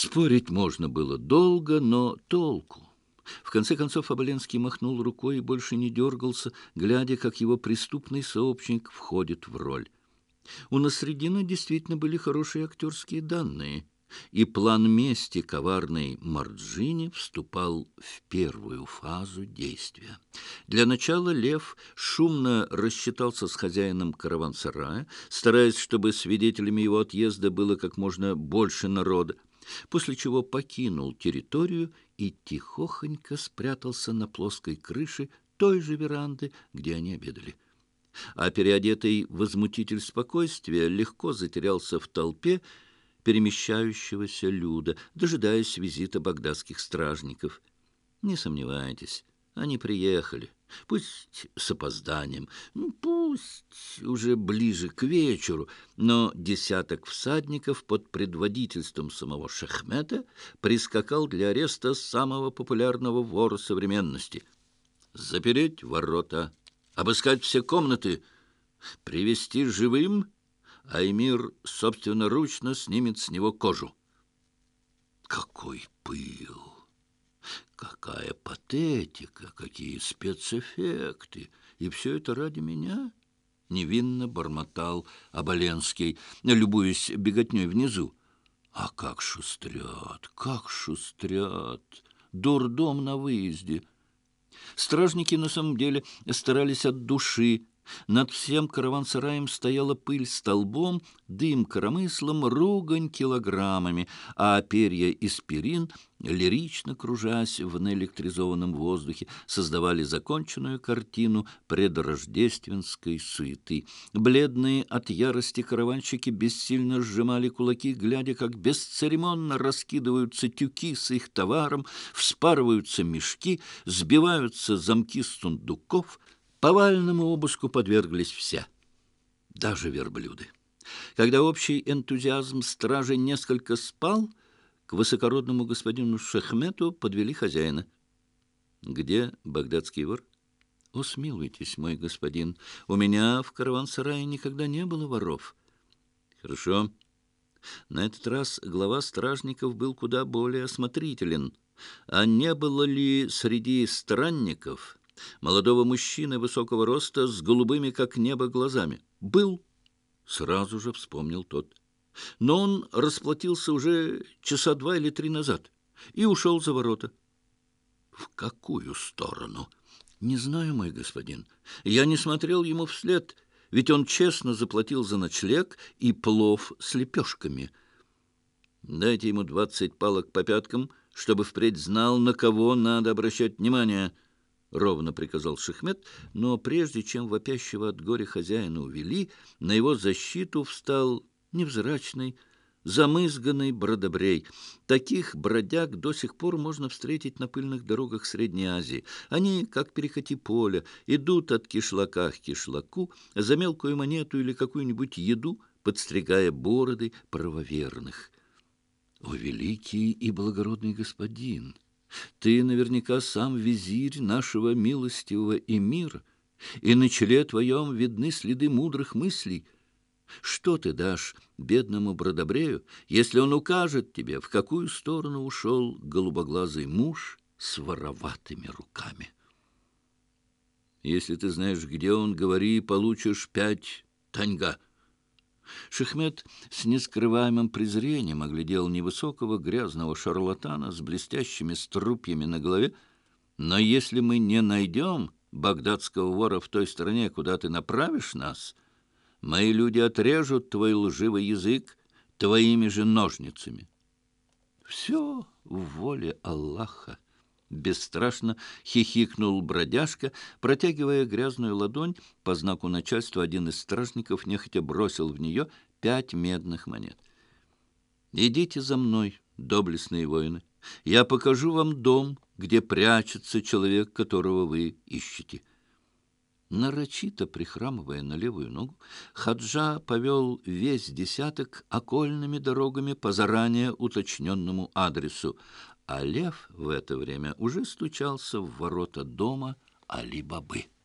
Спорить можно было долго, но толку. В конце концов Оболенский махнул рукой и больше не дергался, глядя, как его преступный сообщник входит в роль. У Насреддина действительно были хорошие актерские данные, и план мести коварной Марджини вступал в первую фазу действия. Для начала Лев шумно рассчитался с хозяином караван-сарая, стараясь, чтобы свидетелями его отъезда было как можно больше народа, после чего покинул территорию и тихохонько спрятался на плоской крыше той же веранды, где они обедали. А переодетый возмутитель спокойствия легко затерялся в толпе перемещающегося люда, дожидаясь визита багдадских стражников. Не сомневайтесь, они приехали, пусть с опозданием, пусть уже ближе к вечеру, но десяток всадников под предводительством самого Шахмета прискакал для ареста самого популярного вора современности. Запереть ворота, обыскать все комнаты, привести живым, а эмир собственноручно снимет с него кожу. Какой пыл! Какая патетика, какие спецэффекты! И все это ради меня? Невинно бормотал Оболенский, любуясь беготней внизу. А как шустрят, как шустрят! Дурдом на выезде! Стражники на самом деле старались от души. Над всем караван-сараем стояла пыль столбом, дым коромыслом, ругань килограммами, а перья из перин, лирично кружась в наэлектризованном воздухе, создавали законченную картину предрождественской суеты. Бледные от ярости караванщики бессильно сжимали кулаки, глядя, как бесцеремонно раскидываются тюки с их товаром, вспарываются мешки, сбиваются замки сундуков. Повальному обыску подверглись все, даже верблюды. Когда общий энтузиазм стражи несколько спал, к высокородному господину Шахмету подвели хозяина. «Где багдадский вор?» «О, смилуйтесь, мой господин, у меня в караван-сарае никогда не было воров». «Хорошо». На этот раз глава стражников был куда более осмотрителен. А не было ли среди странников молодого мужчины высокого роста с голубыми, как небо, глазами? «Был», — сразу же вспомнил тот. «Но он расплатился уже часа 2 или 3 назад и ушел за ворота». «В какую сторону?» «Не знаю, мой господин. Я не смотрел ему вслед, ведь он честно заплатил за ночлег и плов с лепешками». «Дайте ему 20 палок по пяткам, чтобы впредь знал, на кого надо обращать внимание», — ровно приказал Шахмет, но прежде чем вопящего от горя хозяина увели, на его защиту встал невзрачный, замызганный бродобрей. Таких бродяг до сих пор можно встретить на пыльных дорогах Средней Азии. Они, как перекати поля, идут от кишлака к кишлаку за мелкую монету или какую-нибудь еду, подстригая бороды правоверных. «О, великий и благородный господин! Ты наверняка сам визирь нашего милостивого эмира, и на челе твоем видны следы мудрых мыслей. Что ты дашь бедному бродобрею, если он укажет тебе, в какую сторону ушел голубоглазый муж с вороватыми руками? Если ты знаешь, где он, говори, получишь 5 таньга». Шахмет с нескрываемым презрением оглядел невысокого грязного шарлатана с блестящими струпьями на голове. «Но если мы не найдем багдадского вора в той стороне, куда ты направишь нас, мои люди отрежут твой лживый язык твоими же ножницами». «Все в воле Аллаха», — бесстрашно хихикнул бродяжка, протягивая грязную ладонь. По знаку начальства один из стражников нехотя бросил в нее 5 медных монет. «Идите за мной, доблестные воины. Я покажу вам дом, где прячется человек, которого вы ищете». Нарочито прихрамывая на левую ногу, Хаджа повел весь десяток окольными дорогами по заранее уточненному адресу, а Лев в это время уже стучался в ворота дома Али-Бабы.